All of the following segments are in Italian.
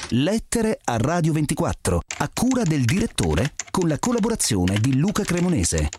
Lettere a Radio 24, a cura del direttore, con la collaborazione di Luca Cremonese.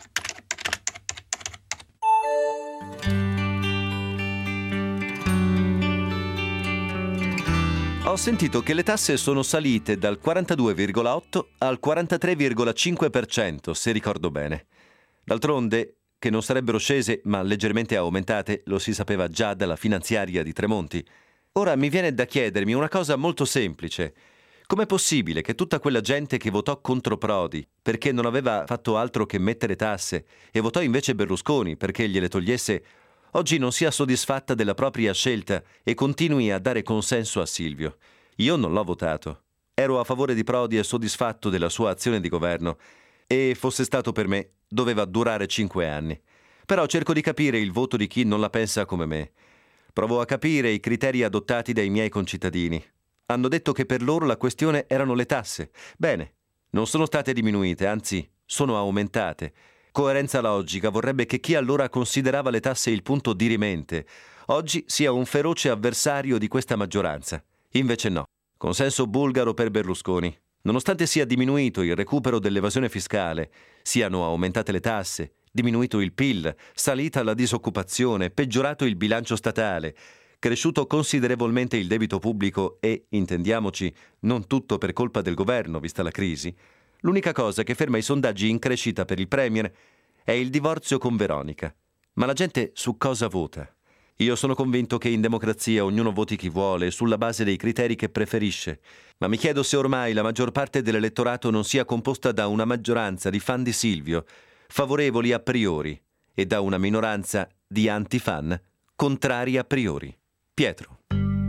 Ho sentito che le tasse sono salite dal 42,8 al 43,5%, se ricordo bene. D'altronde, che non sarebbero scese ma leggermente aumentate, lo si sapeva già dalla finanziaria di Tremonti. Ora mi viene da chiedermi una cosa molto semplice. Com'è possibile che tutta quella gente che votò contro Prodi perché non aveva fatto altro che mettere tasse e votò invece Berlusconi perché gliele togliesse, oggi non sia soddisfatta della propria scelta e continui a dare consenso a Silvio? Io non l'ho votato. Ero a favore di Prodi e soddisfatto della sua azione di governo. E fosse stato per me, doveva durare 5 anni. Però cerco di capire il voto di chi non la pensa come me. Provo a capire i criteri adottati dai miei concittadini. Hanno detto che per loro la questione erano le tasse. Bene, non sono state diminuite, anzi, sono aumentate. Coerenza logica vorrebbe che chi allora considerava le tasse il punto dirimente, oggi sia un feroce avversario di questa maggioranza. Invece no. Consenso bulgaro per Berlusconi. Nonostante sia diminuito il recupero dell'evasione fiscale, siano aumentate le tasse, diminuito il PIL, salita la disoccupazione, peggiorato il bilancio statale, cresciuto considerevolmente il debito pubblico e, intendiamoci, non tutto per colpa del governo, vista la crisi, l'unica cosa che ferma i sondaggi in crescita per il Premier è il divorzio con Veronica. Ma la gente su cosa vota? Io sono convinto che in democrazia ognuno voti chi vuole, sulla base dei criteri che preferisce. Ma mi chiedo se ormai la maggior parte dell'elettorato non sia composta da una maggioranza di fan di Silvio, favorevoli a priori, e da una minoranza di anti-fan, contrari a priori. Pietro.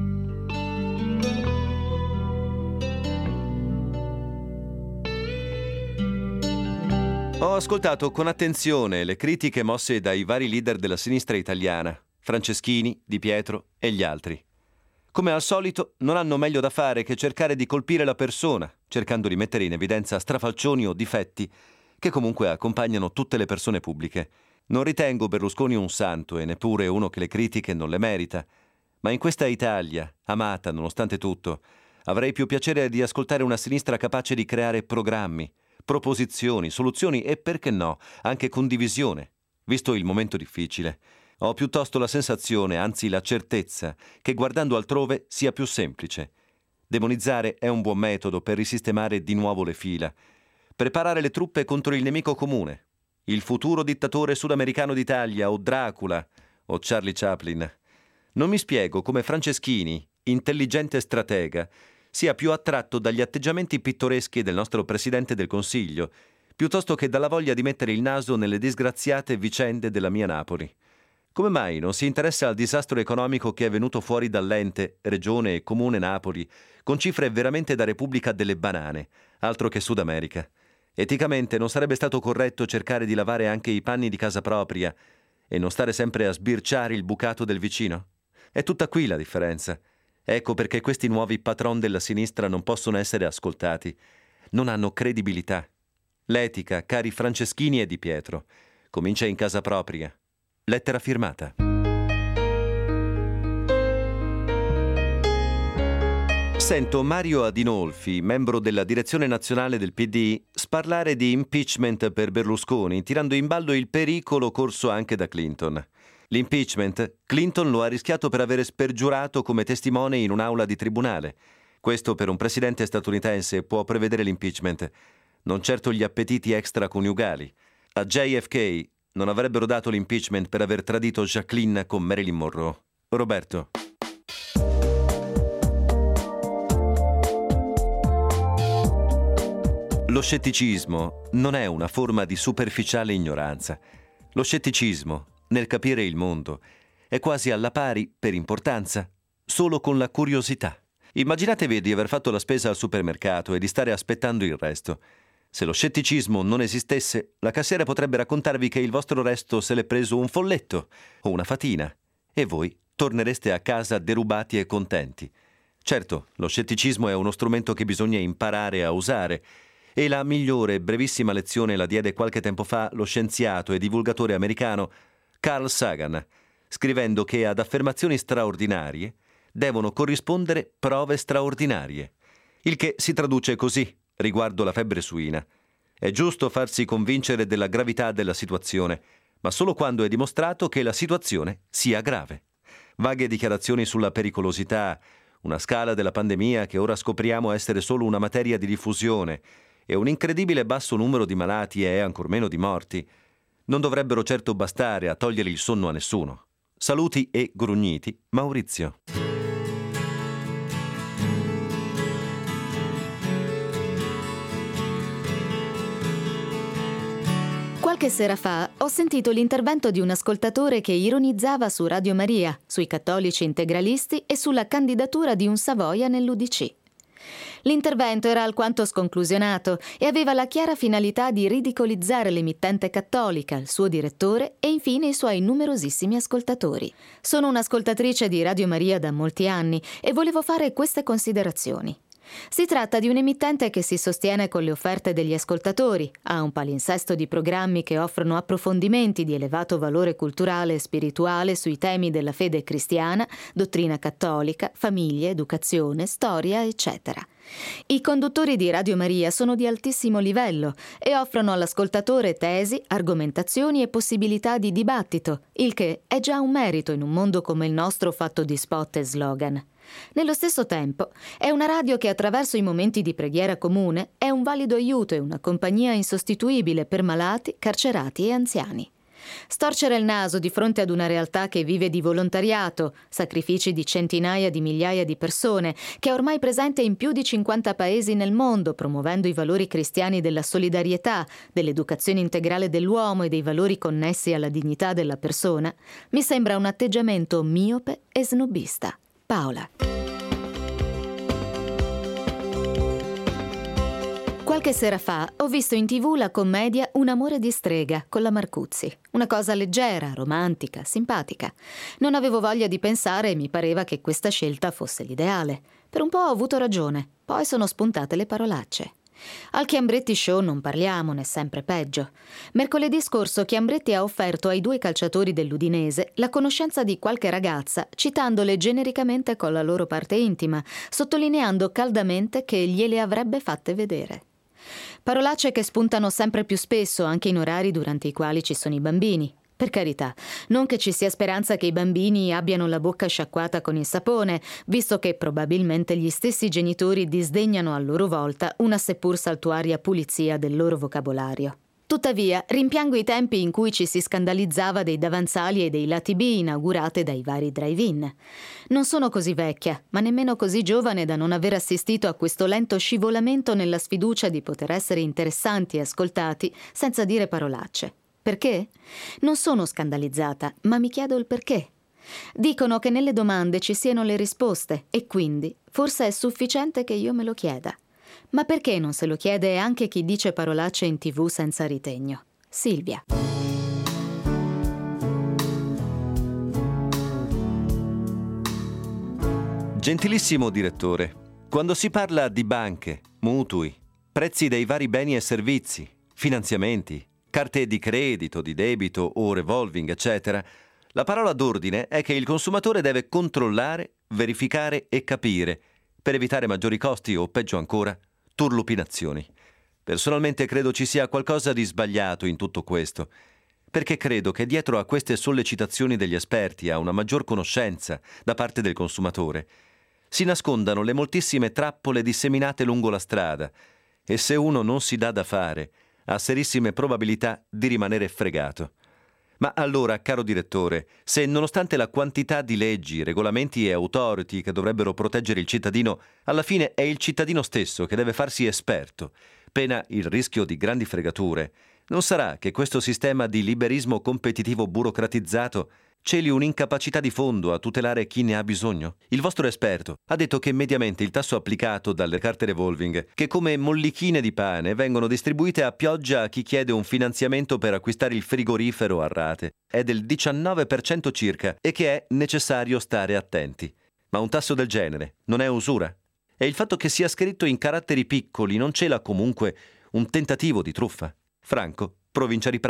Ho ascoltato con attenzione le critiche mosse dai vari leader della sinistra italiana, Franceschini, Di Pietro e gli altri. Come al solito, non hanno meglio da fare che cercare di colpire la persona, cercando di mettere in evidenza strafalcioni o difetti che comunque accompagnano tutte le persone pubbliche. Non ritengo Berlusconi un santo e neppure uno che le critiche non le merita, ma in questa Italia, amata nonostante tutto, avrei più piacere di ascoltare una sinistra capace di creare programmi, proposizioni, soluzioni e, perché no, anche condivisione, visto il momento difficile. Ho piuttosto la sensazione, anzi la certezza, che guardando altrove sia più semplice. Demonizzare è un buon metodo per risistemare di nuovo le fila. Preparare le truppe contro il nemico comune. Il futuro dittatore sudamericano d'Italia, o Dracula, o Charlie Chaplin. Non mi spiego come Franceschini, intelligente stratega, sia più attratto dagli atteggiamenti pittoreschi del nostro Presidente del Consiglio, piuttosto che dalla voglia di mettere il naso nelle disgraziate vicende della mia Napoli. Come mai non si interessa al disastro economico che è venuto fuori dall'ente, regione e comune Napoli, con cifre veramente da Repubblica delle banane, altro che Sud America? Eticamente non sarebbe stato corretto cercare di lavare anche i panni di casa propria e non stare sempre a sbirciare il bucato del vicino? È tutta qui la differenza. Ecco perché questi nuovi patron della sinistra non possono essere ascoltati. Non hanno credibilità. L'etica, cari Franceschini e Di Pietro, comincia in casa propria. Lettera firmata. Sento Mario Adinolfi, membro della direzione nazionale del PD, sparlare di impeachment per Berlusconi, tirando in ballo il pericolo corso anche da Clinton. L'impeachment, Clinton lo ha rischiato per avere spergiurato come testimone in un'aula di tribunale. Questo per un presidente statunitense può prevedere l'impeachment, non certo gli appetiti extraconiugali. A JFK non avrebbero dato l'impeachment per aver tradito Jacqueline con Marilyn Monroe. Roberto. Lo scetticismo non è una forma di superficiale ignoranza. Lo scetticismo, nel capire il mondo, è quasi alla pari, per importanza, solo con la curiosità. Immaginatevi di aver fatto la spesa al supermercato e di stare aspettando il resto. Se lo scetticismo non esistesse, la cassiera potrebbe raccontarvi che il vostro resto se l'è preso un folletto o una fatina e voi tornereste a casa derubati e contenti. Certo, lo scetticismo è uno strumento che bisogna imparare a usare e la migliore e brevissima lezione la diede qualche tempo fa lo scienziato e divulgatore americano Carl Sagan, scrivendo che ad affermazioni straordinarie devono corrispondere prove straordinarie. Il che si traduce così riguardo la febbre suina. È giusto farsi convincere della gravità della situazione, ma solo quando è dimostrato che la situazione sia grave. Vaghe dichiarazioni sulla pericolosità, una scala della pandemia che ora scopriamo essere solo una materia di diffusione e un incredibile basso numero di malati e ancor meno di morti non dovrebbero certo bastare a togliere il sonno a nessuno. Saluti e grugniti, Maurizio. Qualche sera fa ho sentito l'intervento di un ascoltatore che ironizzava su Radio Maria, sui cattolici integralisti e sulla candidatura di un Savoia nell'UDC. L'intervento era alquanto sconclusionato e aveva la chiara finalità di ridicolizzare l'emittente cattolica, il suo direttore e infine i suoi numerosissimi ascoltatori. Sono un'ascoltatrice di Radio Maria da molti anni e volevo fare queste considerazioni. Si tratta di un emittente che si sostiene con le offerte degli ascoltatori, ha un palinsesto di programmi che offrono approfondimenti di elevato valore culturale e spirituale sui temi della fede cristiana, dottrina cattolica, famiglia, educazione, storia, eccetera. I conduttori di Radio Maria sono di altissimo livello e offrono all'ascoltatore tesi, argomentazioni e possibilità di dibattito, il che è già un merito in un mondo come il nostro fatto di spot e slogan. Nello stesso tempo, è una radio che attraverso i momenti di preghiera comune è un valido aiuto e una compagnia insostituibile per malati, carcerati e anziani. Storcere il naso di fronte ad una realtà che vive di volontariato, sacrifici di centinaia di migliaia di persone, che è ormai presente in più di 50 paesi nel mondo, promuovendo i valori cristiani della solidarietà, dell'educazione integrale dell'uomo e dei valori connessi alla dignità della persona, mi sembra un atteggiamento miope e snobista. Paola. Qualche sera fa ho visto in TV la commedia Un amore di strega con la Marcuzzi. Una cosa leggera, romantica, simpatica. Non avevo voglia di pensare e mi pareva che questa scelta fosse l'ideale. Per un po' ho avuto ragione, poi sono spuntate le parolacce. Al Chiambretti Show non parliamo, n'è sempre peggio. Mercoledì scorso Chiambretti ha offerto ai 2 calciatori dell'Udinese la conoscenza di qualche ragazza, citandole genericamente con la loro parte intima, sottolineando caldamente che gliele avrebbe fatte vedere. Parolacce che spuntano sempre più spesso, anche in orari durante i quali ci sono i bambini. Per carità, non che ci sia speranza che i bambini abbiano la bocca sciacquata con il sapone, visto che probabilmente gli stessi genitori disdegnano a loro volta una seppur saltuaria pulizia del loro vocabolario. Tuttavia, rimpiango i tempi in cui ci si scandalizzava dei davanzali e dei lati B inaugurate dai vari drive-in. Non sono così vecchia, ma nemmeno così giovane da non aver assistito a questo lento scivolamento nella sfiducia di poter essere interessanti e ascoltati senza dire parolacce. Perché? Non sono scandalizzata, ma mi chiedo il perché. Dicono che nelle domande ci siano le risposte e quindi forse è sufficiente che io me lo chieda. Ma perché non se lo chiede anche chi dice parolacce in TV senza ritegno? Silvia. Gentilissimo direttore, quando si parla di banche, mutui, prezzi dei vari beni e servizi, finanziamenti, carte di credito, di debito o revolving, eccetera, la parola d'ordine è che il consumatore deve controllare, verificare e capire per evitare maggiori costi o, peggio ancora, turlupinazioni. Personalmente credo ci sia qualcosa di sbagliato in tutto questo, perché credo che dietro a queste sollecitazioni degli esperti a una maggior conoscenza da parte del consumatore si nascondano le moltissime trappole disseminate lungo la strada e se uno non si dà da fare ha serissime probabilità di rimanere fregato. Ma allora, caro direttore, se nonostante la quantità di leggi, regolamenti e authority che dovrebbero proteggere il cittadino, alla fine è il cittadino stesso che deve farsi esperto, pena il rischio di grandi fregature, non sarà che questo sistema di liberismo competitivo burocratizzato celi un'incapacità di fondo a tutelare chi ne ha bisogno? Il vostro esperto ha detto che mediamente il tasso applicato dalle carte revolving, che come mollichine di pane vengono distribuite a pioggia a chi chiede un finanziamento per acquistare il frigorifero a rate, è del 19% circa e che è necessario stare attenti. Ma un tasso del genere non è usura? E il fatto che sia scritto in caratteri piccoli non cela comunque un tentativo di truffa? Franco, provincia di Prato.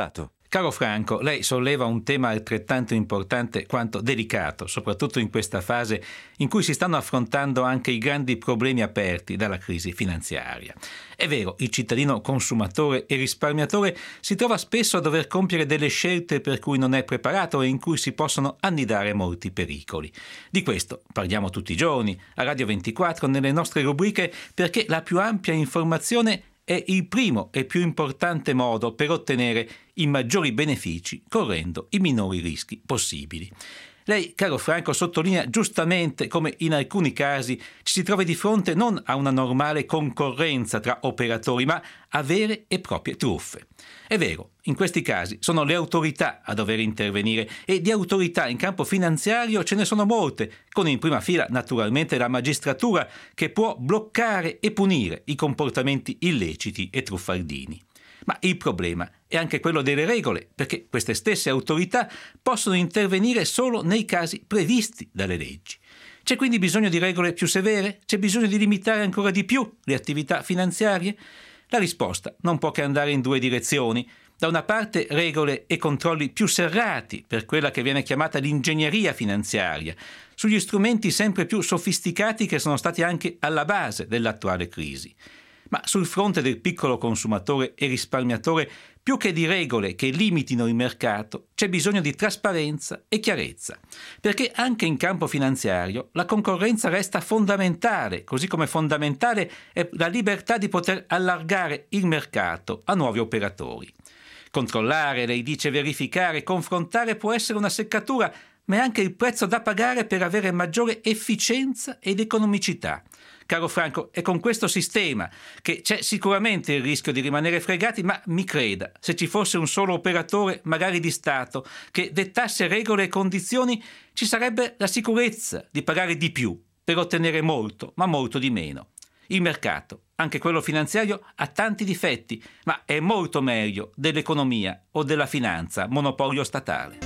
Caro Franco, lei solleva un tema altrettanto importante quanto delicato, soprattutto in questa fase in cui si stanno affrontando anche i grandi problemi aperti dalla crisi finanziaria. È vero, il cittadino consumatore e risparmiatore si trova spesso a dover compiere delle scelte per cui non è preparato e in cui si possono annidare molti pericoli. Di questo parliamo tutti i giorni, a Radio 24, nelle nostre rubriche, perché la più ampia informazione è il primo e più importante modo per ottenere i maggiori benefici correndo i minori rischi possibili. Lei, caro Franco, sottolinea giustamente come in alcuni casi ci si trovi di fronte non a una normale concorrenza tra operatori, ma a vere e proprie truffe. È vero, in questi casi sono le autorità a dover intervenire e di autorità in campo finanziario ce ne sono molte, con in prima fila naturalmente la magistratura che può bloccare e punire i comportamenti illeciti e truffaldini. Ma il problema è anche quello delle regole, perché queste stesse autorità possono intervenire solo nei casi previsti dalle leggi. C'è quindi bisogno di regole più severe? C'è bisogno di limitare ancora di più le attività finanziarie? La risposta non può che andare in due direzioni. Da una parte regole e controlli più serrati per quella che viene chiamata l'ingegneria finanziaria, sugli strumenti sempre più sofisticati che sono stati anche alla base dell'attuale crisi. Ma sul fronte del piccolo consumatore e risparmiatore, più che di regole che limitino il mercato, c'è bisogno di trasparenza e chiarezza, perché anche in campo finanziario la concorrenza resta fondamentale, così come fondamentale è la libertà di poter allargare il mercato a nuovi operatori. Controllare, lei dice verificare, confrontare può essere una seccatura, ma è anche il prezzo da pagare per avere maggiore efficienza ed economicità. Caro Franco, è con questo sistema che c'è sicuramente il rischio di rimanere fregati, ma mi creda, se ci fosse un solo operatore, magari di Stato, che dettasse regole e condizioni, ci sarebbe la sicurezza di pagare di più per ottenere molto, ma molto di meno. Il mercato, anche quello finanziario, ha tanti difetti, ma è molto meglio dell'economia o della finanza, monopolio statale.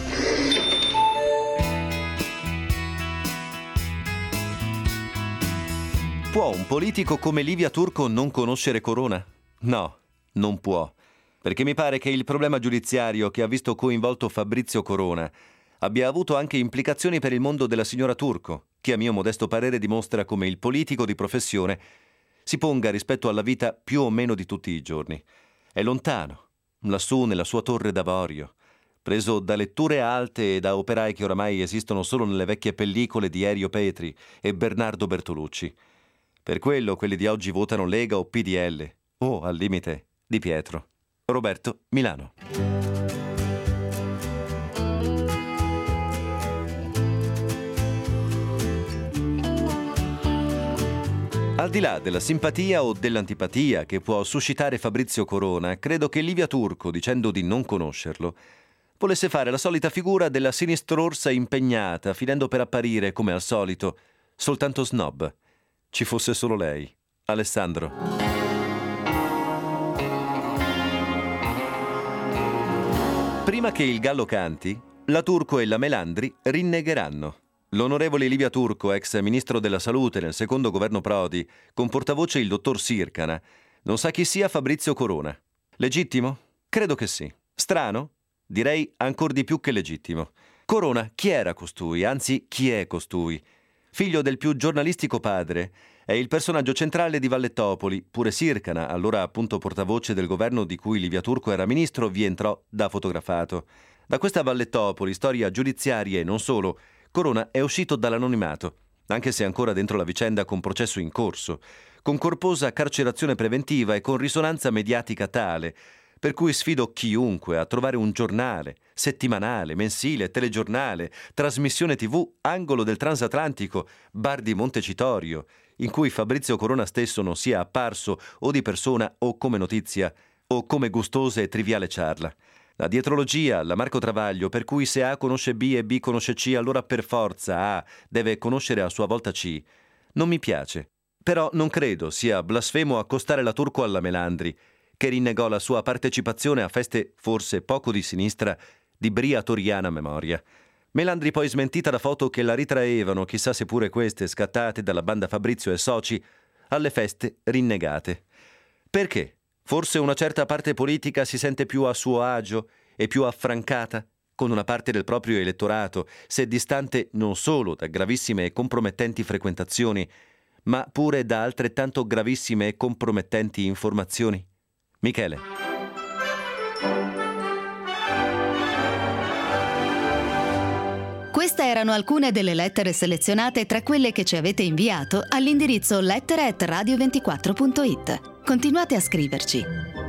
Può un politico come Livia Turco non conoscere Corona? No, non può. Perché mi pare che il problema giudiziario che ha visto coinvolto Fabrizio Corona abbia avuto anche implicazioni per il mondo della signora Turco, che a mio modesto parere dimostra come il politico di professione si ponga rispetto alla vita più o meno di tutti i giorni. È lontano, lassù nella sua torre d'avorio, preso da letture alte e da operai che oramai esistono solo nelle vecchie pellicole di Erio Petri e Bernardo Bertolucci. Per quello quelli di oggi votano Lega o PDL, o, al limite, Di Pietro. Roberto, Milano. Al di là della simpatia o dell'antipatia che può suscitare Fabrizio Corona, credo che Livia Turco, dicendo di non conoscerlo, volesse fare la solita figura della sinistrorsa impegnata, finendo per apparire, come al solito, soltanto snob. Ci fosse solo lei. Alessandro. Prima che il gallo canti, la Turco e la Melandri rinnegheranno. L'onorevole Livia Turco, ex ministro della Salute nel secondo governo Prodi, con portavoce il dottor Sircana, non sa chi sia Fabrizio Corona. Legittimo? Credo che sì. Strano? Direi ancor di più che legittimo. Corona, chi era costui? Anzi, chi è costui? Figlio del più giornalistico padre, è il personaggio centrale di Vallettopoli. Pure Sircana, allora appunto portavoce del governo di cui Livia Turco era ministro, vi entrò da fotografato. Da questa Vallettopoli, storia giudiziaria e non solo, Corona è uscito dall'anonimato, anche se ancora dentro la vicenda con processo in corso, con corposa carcerazione preventiva e con risonanza mediatica tale, per cui sfido chiunque a trovare un giornale, settimanale, mensile, telegiornale, trasmissione TV, angolo del transatlantico, bar di Montecitorio, in cui Fabrizio Corona stesso non sia apparso o di persona o come notizia o come gustosa e triviale ciarla. La dietrologia, la Marco Travaglio, per cui se A conosce B e B conosce C, allora per forza A deve conoscere a sua volta C, non mi piace. Però non credo sia blasfemo accostare la Turco alla Melandri, che rinnegò la sua partecipazione a feste forse poco di sinistra di briatoriana memoria. Melandri poi smentita da foto che la ritraevano, chissà se pure queste scattate dalla banda Fabrizio e soci, alle feste rinnegate. Perché? Forse una certa parte politica si sente più a suo agio e più affrancata con una parte del proprio elettorato, se distante non solo da gravissime e compromettenti frequentazioni, ma pure da altrettanto gravissime e compromettenti informazioni? Michele. Queste erano alcune delle lettere selezionate tra quelle che ci avete inviato all'indirizzo lettere@radio24.it. Continuate a scriverci.